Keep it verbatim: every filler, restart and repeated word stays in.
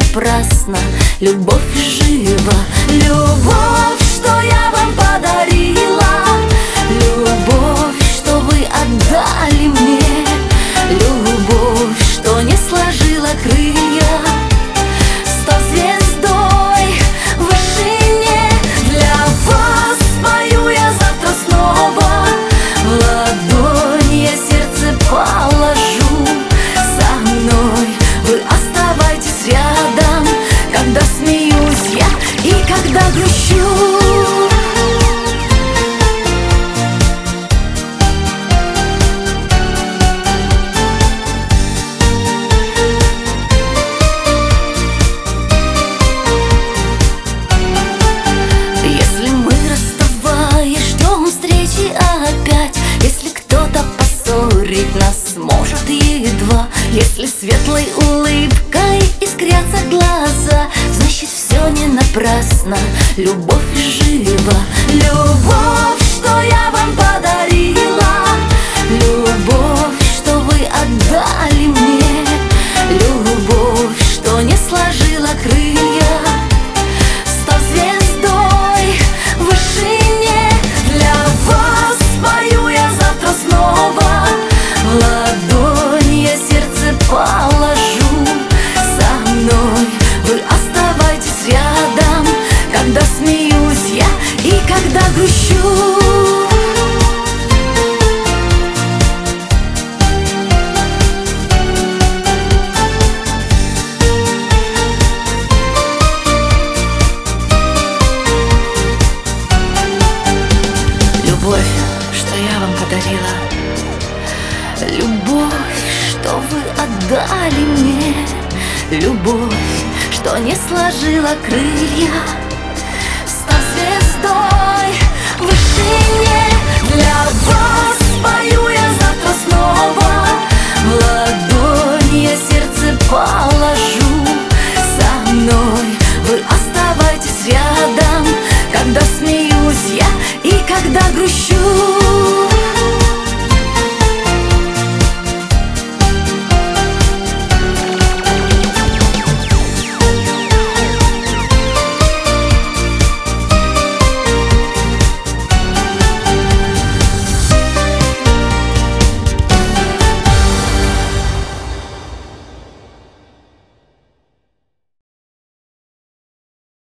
напрасно, любовь жива. Любовь, что я вам подарила, любовь, что вы отдали мне, любовь, что не сложила крылья, сто звездой в вышине. Для вас спою я завтра снова, в ладонь я сердце положу. Со мной вы оставайтесь рядом, когда смеюсь я и когда грущу. Если мы, расставаясь, ждем встречи опять, если кто-то поссорить нас может едва, если светлой улыбкой искрятся глаза, значит все не напрасно, любовь жива. Любовь, что я вам подарила, любовь, что вы отдали мне, любовь, что не сложила крылья, сто звездой в вышине. Для вас спою я завтра снова, в ладонь я сердце положу. Со мной вы оставайтесь рядом, когда смеюсь я и когда грущу. Любовь, что я вам подарила, любовь, что вы отдали мне, любовь, что не сложила крылья, сто звездой в вышине. Для вас спою